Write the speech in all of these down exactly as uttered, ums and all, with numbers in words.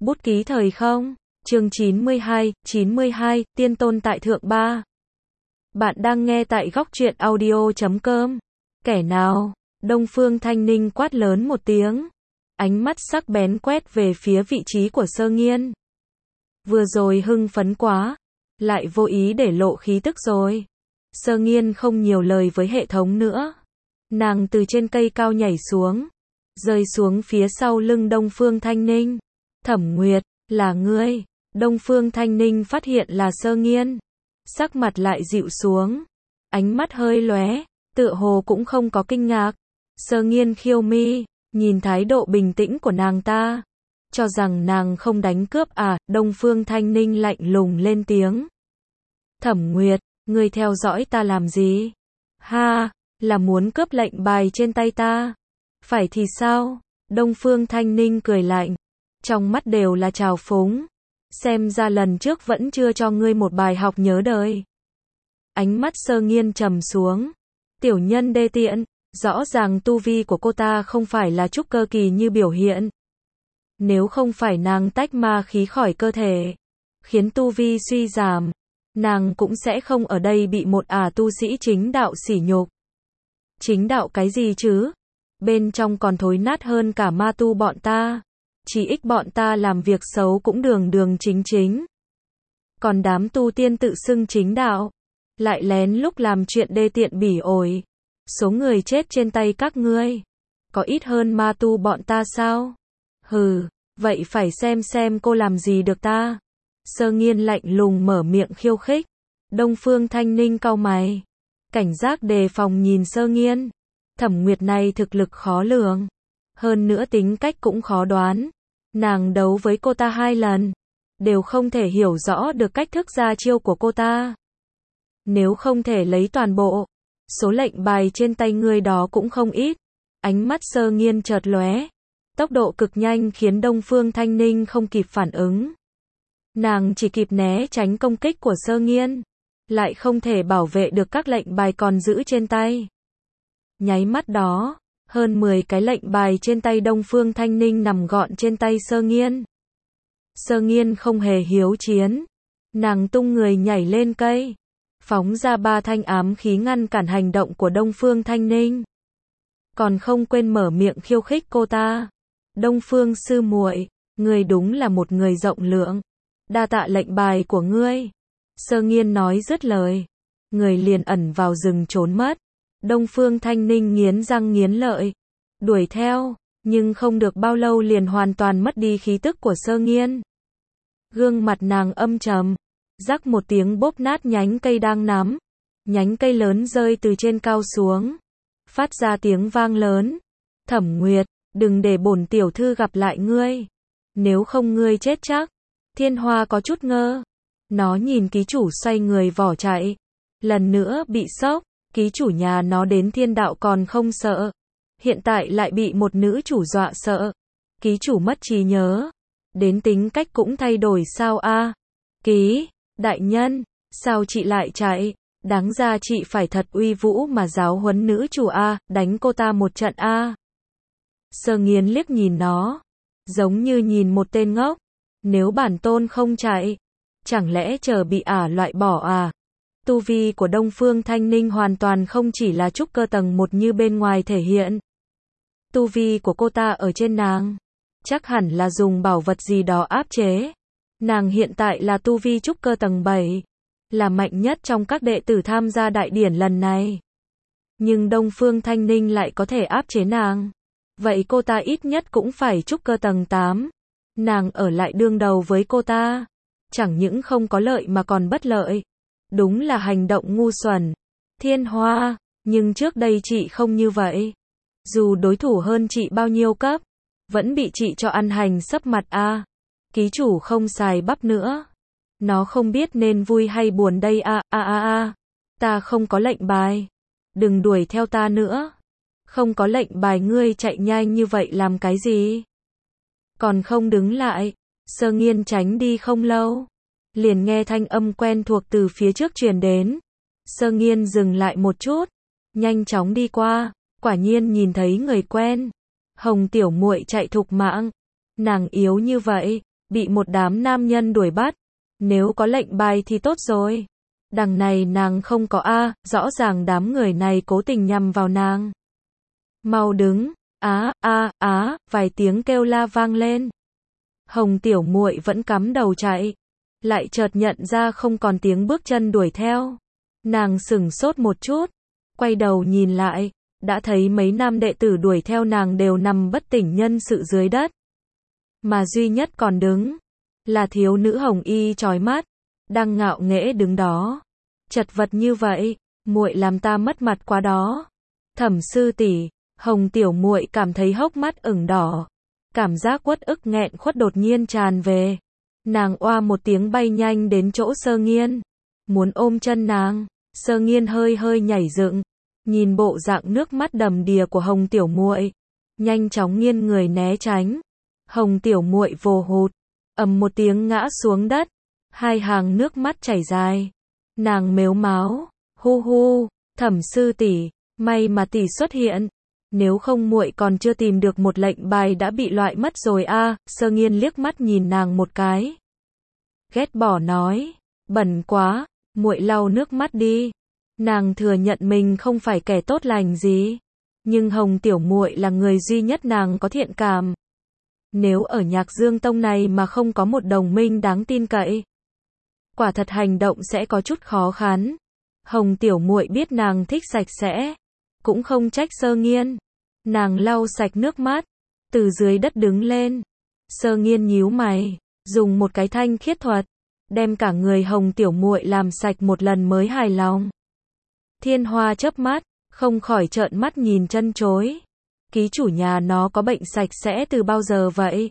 Bút ký thời không, chương chín mươi hai, chín mươi hai, tiên tôn tại thượng ba. Bạn đang nghe tại góc truyện audio chấm com. Kẻ nào? Đông Phương Thanh Ninh quát lớn một tiếng. Ánh mắt sắc bén quét về phía vị trí của Sơ Nghiên. Vừa rồi hưng phấn quá, lại vô ý để lộ khí tức rồi. Sơ Nghiên không nhiều lời với hệ thống nữa. Nàng từ trên cây cao nhảy xuống, rơi xuống phía sau lưng Đông Phương Thanh Ninh. Thẩm Nguyệt, là ngươi. Đông Phương Thanh Ninh phát hiện là Sơ Nghiên. Sắc mặt lại dịu xuống. Ánh mắt hơi lóe, tựa hồ cũng không có kinh ngạc. Sơ Nghiên khiêu mi, nhìn thái độ bình tĩnh của nàng ta. Cho rằng nàng không đánh cướp à, Đông Phương Thanh Ninh lạnh lùng lên tiếng. Thẩm Nguyệt, ngươi theo dõi ta làm gì? Ha, là muốn cướp lệnh bài trên tay ta. Phải thì sao? Đông Phương Thanh Ninh cười lạnh. Trong mắt đều là trào phúng. Xem ra lần trước vẫn chưa cho ngươi một bài học nhớ đời. Ánh mắt Sơ Nghiên trầm xuống. Tiểu nhân đê tiện, rõ ràng tu vi của cô ta không phải là trúc cơ kỳ như biểu hiện. Nếu không phải nàng tách ma khí khỏi cơ thể, khiến tu vi suy giảm, nàng cũng sẽ không ở đây bị một ả tu sĩ chính đạo sỉ nhục. Chính đạo cái gì chứ? Bên trong còn thối nát hơn cả ma tu bọn ta. Chỉ ít bọn ta làm việc xấu cũng đường đường chính chính. Còn đám tu tiên tự xưng chính đạo, lại lén lúc làm chuyện đê tiện bỉ ổi. Số người chết trên tay các ngươi, có ít hơn ma tu bọn ta sao? Hừ, vậy phải xem xem cô làm gì được ta. Sơ Nghiên lạnh lùng mở miệng khiêu khích. Đông Phương Thanh Ninh cau mày, cảnh giác đề phòng nhìn Sơ Nghiên. Thẩm Nguyệt này thực lực khó lường, hơn nữa tính cách cũng khó đoán. Nàng đấu với cô ta hai lần, đều không thể hiểu rõ được cách thức ra chiêu của cô ta. Nếu không thể lấy toàn bộ, số lệnh bài trên tay ngươi đó cũng không ít. Ánh mắt Sơ Nghiên chợt lóe, tốc độ cực nhanh khiến Đông Phương Thanh Ninh không kịp phản ứng. Nàng chỉ kịp né tránh công kích của Sơ Nghiên, lại không thể bảo vệ được các lệnh bài còn giữ trên tay. Nháy mắt đó, hơn mười cái lệnh bài trên tay Đông Phương Thanh Ninh nằm gọn trên tay Sơ Nghiên. Sơ Nghiên không hề hiếu chiến, nàng tung người nhảy lên cây, phóng ra ba thanh ám khí ngăn cản hành động của Đông Phương Thanh Ninh. Còn không quên mở miệng khiêu khích cô ta. Đông Phương sư muội, ngươi đúng là một người rộng lượng. Đa tạ lệnh bài của ngươi. Sơ Nghiên nói dứt lời, người liền ẩn vào rừng trốn mất. Đông Phương Thanh Ninh nghiến răng nghiến lợi, đuổi theo, nhưng không được bao lâu liền hoàn toàn mất đi khí tức của Sơ Nghiên. Gương mặt nàng âm trầm, rắc một tiếng bóp nát nhánh cây đang nắm. Nhánh cây lớn rơi từ trên cao xuống, phát ra tiếng vang lớn. Thẩm Nguyệt, đừng để bổn tiểu thư gặp lại ngươi, nếu không ngươi chết chắc. Thiên Hoa có chút ngơ, nó nhìn ký chủ xoay người vỏ chạy, lần nữa bị sốc. Ký chủ nhà nó đến thiên đạo còn không sợ, hiện tại lại bị một nữ chủ dọa sợ. Ký chủ mất trí nhớ, đến tính cách cũng thay đổi sao a? À? Ký, đại nhân, sao chị lại chạy? Đáng ra chị phải thật uy vũ mà giáo huấn nữ chủ a, à, đánh cô ta một trận a. À. Sơ Nghiên liếc nhìn nó, giống như nhìn một tên ngốc. Nếu bản tôn không chạy, chẳng lẽ chờ bị ả loại bỏ à? Tu vi của Đông Phương Thanh Ninh hoàn toàn không chỉ là trúc cơ tầng một như bên ngoài thể hiện. Tu vi của cô ta ở trên nàng, chắc hẳn là dùng bảo vật gì đó áp chế. Nàng hiện tại là tu vi trúc cơ tầng bảy, là mạnh nhất trong các đệ tử tham gia đại điển lần này. Nhưng Đông Phương Thanh Ninh lại có thể áp chế nàng. Vậy cô ta ít nhất cũng phải trúc cơ tầng tám. Nàng ở lại đương đầu với cô ta, chẳng những không có lợi mà còn bất lợi. Đúng là hành động ngu xuẩn. Thiên Hoa, nhưng trước đây chị không như vậy. Dù đối thủ hơn chị bao nhiêu cấp, vẫn bị chị cho ăn hành sấp mặt a. À. Ký chủ không xài bắp nữa. Nó không biết nên vui hay buồn đây a a a a. Ta không có lệnh bài. Đừng đuổi theo ta nữa. Không có lệnh bài ngươi chạy nhanh như vậy làm cái gì? Còn không đứng lại. Sơ Nghiên tránh đi không lâu, liền nghe thanh âm quen thuộc từ phía trước truyền đến. Sơ Nghiên dừng lại một chút, nhanh chóng đi qua, quả nhiên nhìn thấy người quen. Hồng tiểu muội chạy thục mạng. Nàng yếu như vậy, bị một đám nam nhân đuổi bắt. Nếu có lệnh bài thì tốt rồi. Đằng này nàng không có a, rõ ràng đám người này cố tình nhằm vào nàng. Mau đứng, á, a, á, vài tiếng kêu la vang lên. Hồng tiểu muội vẫn cắm đầu chạy, lại chợt nhận ra không còn tiếng bước chân đuổi theo. Nàng sửng sốt một chút, quay đầu nhìn lại, đã thấy mấy nam đệ tử đuổi theo nàng đều nằm bất tỉnh nhân sự dưới đất. Mà duy nhất còn đứng, là thiếu nữ hồng y chói mắt, đang ngạo nghễ đứng đó. Chật vật như vậy, muội làm ta mất mặt quá đó. Thẩm sư tỷ, Hồng tiểu muội cảm thấy hốc mắt ửng đỏ. Cảm giác uất ức nghẹn khuất đột nhiên tràn về. Nàng oa một tiếng bay nhanh đến chỗ Sơ Nghiên. Muốn ôm chân nàng, Sơ Nghiên hơi hơi nhảy dựng. Nhìn bộ dạng nước mắt đầm đìa của Hồng tiểu muội, nhanh chóng nghiêng người né tránh. Hồng tiểu muội vồ hụt, ầm một tiếng ngã xuống đất. Hai hàng nước mắt chảy dài. Nàng mếu máo, hu hu, Thẩm sư tỷ, may mà tỷ xuất hiện. Nếu không muội còn chưa tìm được một lệnh bài đã bị loại mất rồi a. À. Sơ Nghiên liếc mắt nhìn nàng một cái, ghét bỏ nói, bẩn quá, muội lau nước mắt đi. Nàng thừa nhận mình không phải kẻ tốt lành gì, nhưng Hồng tiểu muội là người duy nhất nàng có thiện cảm. Nếu ở Nhạc Dương Tông này mà không có một đồng minh đáng tin cậy, quả thật hành động sẽ có chút khó khăn. Hồng tiểu muội biết nàng thích sạch sẽ, cũng không trách Sơ Nghiên. Nàng lau sạch nước mắt, từ dưới đất đứng lên. Sơ Nghiên nhíu mày, dùng một cái thanh khiết thuật, đem cả người Hồng tiểu muội làm sạch một lần mới hài lòng. Thiên Hoa chớp mắt, không khỏi trợn mắt nhìn chân chối. Ký chủ nhà nó có bệnh sạch sẽ từ bao giờ vậy?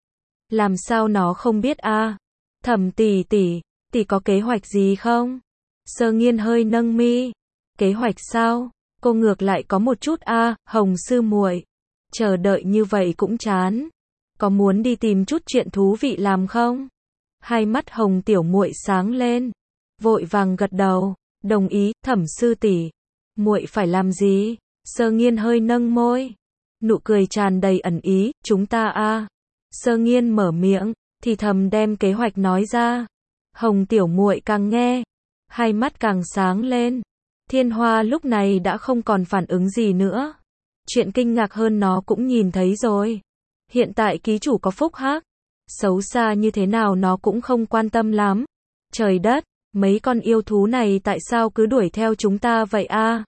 Làm sao nó không biết a? À? Thẩm tỷ tỷ, tỷ có kế hoạch gì không? Sơ Nghiên hơi nâng mi. Kế hoạch sao? Cô ngược lại có một chút a, à, Hồng sư muội. Chờ đợi như vậy cũng chán. Có muốn đi tìm chút chuyện thú vị làm không? Hai mắt Hồng tiểu muội sáng lên, vội vàng gật đầu, đồng ý. Thẩm sư tỷ, muội phải làm gì? Sơ Nghiên hơi nâng môi, nụ cười tràn đầy ẩn ý. Chúng ta a. À. Sơ Nghiên mở miệng, thì thầm đem kế hoạch nói ra. Hồng tiểu muội càng nghe, hai mắt càng sáng lên. Thiên Hoa lúc này đã không còn phản ứng gì nữa. Chuyện kinh ngạc hơn nó cũng nhìn thấy rồi. Hiện tại ký chủ có phúc hắc, xấu xa như thế nào nó cũng không quan tâm lắm. Trời đất, mấy con yêu thú này tại sao cứ đuổi theo chúng ta vậy a? À?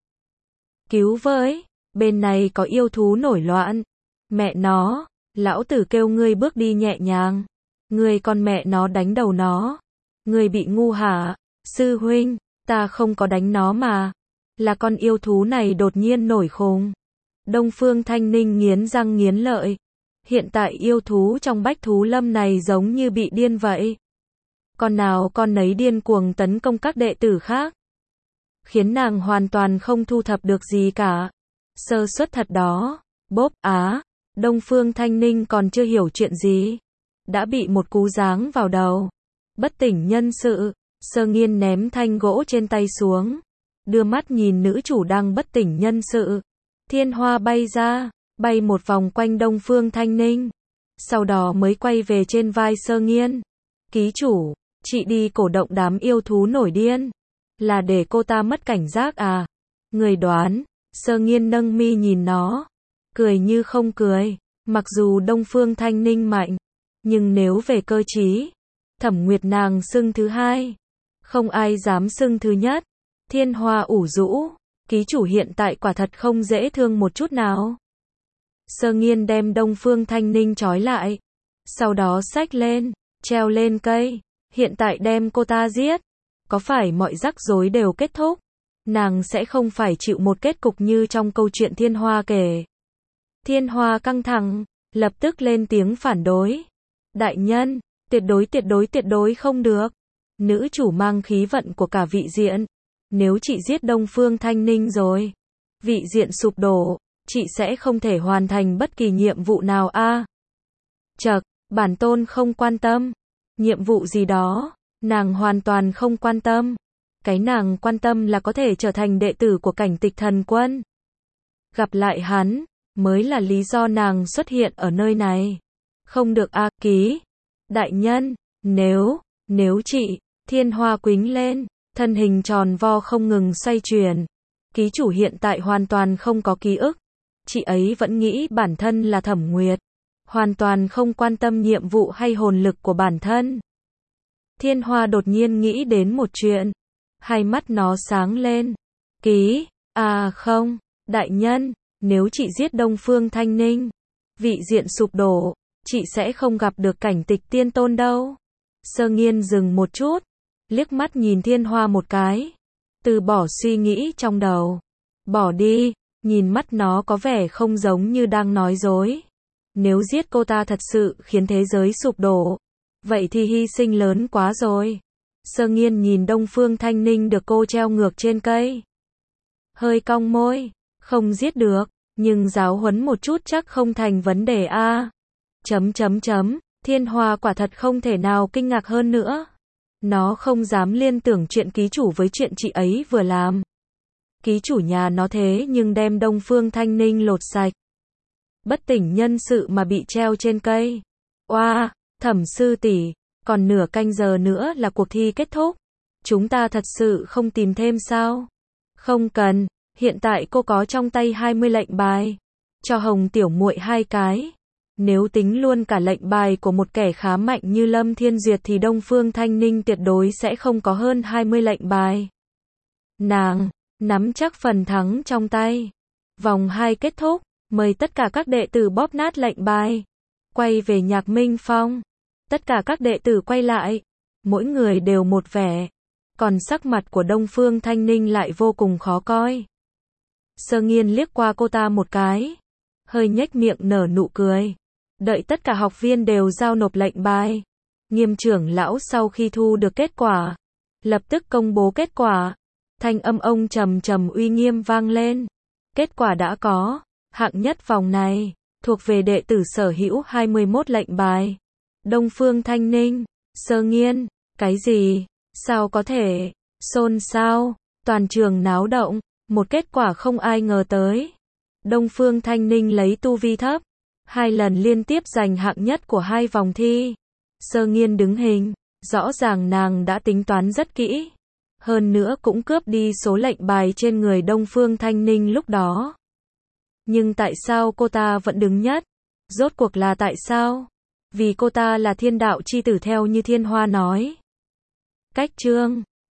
Cứu với, bên này có yêu thú nổi loạn. Mẹ nó, lão tử kêu ngươi bước đi nhẹ nhàng. Ngươi con mẹ nó đánh đầu nó. Ngươi bị ngu hả? Sư huynh, ta không có đánh nó mà. Là con yêu thú này đột nhiên nổi khùng. Đông Phương Thanh Ninh nghiến răng nghiến lợi. Hiện tại yêu thú trong Bách Thú Lâm này giống như bị điên vậy. Con nào con nấy điên cuồng tấn công các đệ tử khác, khiến nàng hoàn toàn không thu thập được gì cả. Sơ suất thật đó. Bốp á, Đông Phương Thanh Ninh còn chưa hiểu chuyện gì, đã bị một cú giáng vào đầu. Bất tỉnh nhân sự, Sơ Nghiên ném thanh gỗ trên tay xuống, đưa mắt nhìn nữ chủ đang bất tỉnh nhân sự. Thiên Hoa bay ra, bay một vòng quanh Đông Phương Thanh Ninh, sau đó mới quay về trên vai Sơ Nghiên. Ký chủ, chị đi cổ động đám yêu thú nổi điên, là để cô ta mất cảnh giác à? Người đoán. Sơ Nghiên nâng mi nhìn nó, cười như không cười. Mặc dù Đông Phương Thanh Ninh mạnh, nhưng nếu về cơ trí, Thẩm Nguyệt nàng xưng thứ hai, không ai dám xưng thứ nhất. Thiên Hoa ủ rũ, ký chủ hiện tại quả thật không dễ thương một chút nào. Sơ Nghiên đem Đông Phương Thanh Ninh trói lại, sau đó xách lên, treo lên cây. Hiện tại đem cô ta giết, có phải mọi rắc rối đều kết thúc? Nàng sẽ không phải chịu một kết cục như trong câu chuyện Thiên Hoa kể. Thiên Hoa căng thẳng, lập tức lên tiếng phản đối. Đại nhân, tuyệt đối tuyệt đối tuyệt đối không được. Nữ chủ mang khí vận của cả vị diện. Nếu chị giết Đông Phương Thanh Ninh rồi, vị diện sụp đổ, chị sẽ không thể hoàn thành bất kỳ nhiệm vụ nào a. À, chậc, bản tôn không quan tâm. Nhiệm vụ gì đó, nàng hoàn toàn không quan tâm. Cái nàng quan tâm là có thể trở thành đệ tử của Cảnh Tịch Thần Quân. Gặp lại hắn, mới là lý do nàng xuất hiện ở nơi này. Không được a. À, ký. Đại nhân, nếu, nếu chị, Thiên Hoa quĩnh lên, thân hình tròn vo không ngừng xoay chuyển. Ký chủ hiện tại hoàn toàn không có ký ức. Chị ấy vẫn nghĩ bản thân là Thẩm Nguyệt. Hoàn toàn không quan tâm nhiệm vụ hay hồn lực của bản thân. Thiên Hoa đột nhiên nghĩ đến một chuyện. Hai mắt nó sáng lên. Ký, à không, đại nhân, nếu chị giết Đông Phương Thanh Ninh, vị diện sụp đổ, chị sẽ không gặp được cảnh Tịch Tiên Tôn đâu. Sơ Nghiên dừng một chút, liếc mắt nhìn Thiên Hoa một cái, từ bỏ suy nghĩ trong đầu. Bỏ đi, nhìn mắt nó có vẻ không giống như đang nói dối. Nếu giết cô ta thật sự khiến thế giới sụp đổ, vậy thì hy sinh lớn quá rồi. Sơ Nghiên nhìn Đông Phương Thanh Ninh được cô treo ngược trên cây. Hơi cong môi, không giết được, nhưng giáo huấn một chút chắc không thành vấn đề a. Chấm chấm chấm, Thiên Hoa quả thật không thể nào kinh ngạc hơn nữa. Nó không dám liên tưởng chuyện ký chủ với chuyện chị ấy vừa làm. Ký chủ nhà nó thế nhưng đem Đông Phương Thanh Ninh lột sạch. Bất tỉnh nhân sự mà bị treo trên cây. Oa, wow, Thẩm sư tỷ, còn nửa canh giờ nữa là cuộc thi kết thúc. Chúng ta thật sự không tìm thêm sao? Không cần, hiện tại cô có trong tay hai mươi lệnh bài. Cho Hồng tiểu muội hai cái. Nếu tính luôn cả lệnh bài của một kẻ khá mạnh như Lâm Thiên Duyệt thì Đông Phương Thanh Ninh tuyệt đối sẽ không có hơn hai mươi lệnh bài. Nàng nắm chắc phần thắng trong tay. Vòng hai kết thúc, mời tất cả các đệ tử bóp nát lệnh bài. Quay về Nhạc Minh Phong. Tất cả các đệ tử quay lại. Mỗi người đều một vẻ. Còn sắc mặt của Đông Phương Thanh Ninh lại vô cùng khó coi. Sơ Nghiên liếc qua cô ta một cái. Hơi nhếch miệng nở nụ cười. Đợi tất cả học viên đều giao nộp lệnh bài. Nghiêm trưởng lão sau khi thu được kết quả, lập tức công bố kết quả. Thanh âm ông trầm trầm uy nghiêm vang lên. Kết quả đã có. Hạng nhất vòng này, thuộc về đệ tử sở hữu hai mươi mốt lệnh bài. Đông Phương Thanh Ninh, Sơ Nghiên, cái gì? Sao có thể? Xôn xao, toàn trường náo động, một kết quả không ai ngờ tới. Đông Phương Thanh Ninh lấy tu vi thấp, hai lần liên tiếp giành hạng nhất của hai vòng thi. Sơ Nghiên đứng hình, rõ ràng nàng đã tính toán rất kỹ. Hơn nữa cũng cướp đi số lệnh bài trên người Đông Phương Thanh Ninh lúc đó. Nhưng tại sao cô ta vẫn đứng nhất? Rốt cuộc là tại sao? Vì cô ta là thiên đạo chi tử theo như Thiên Hoa nói. Cách chương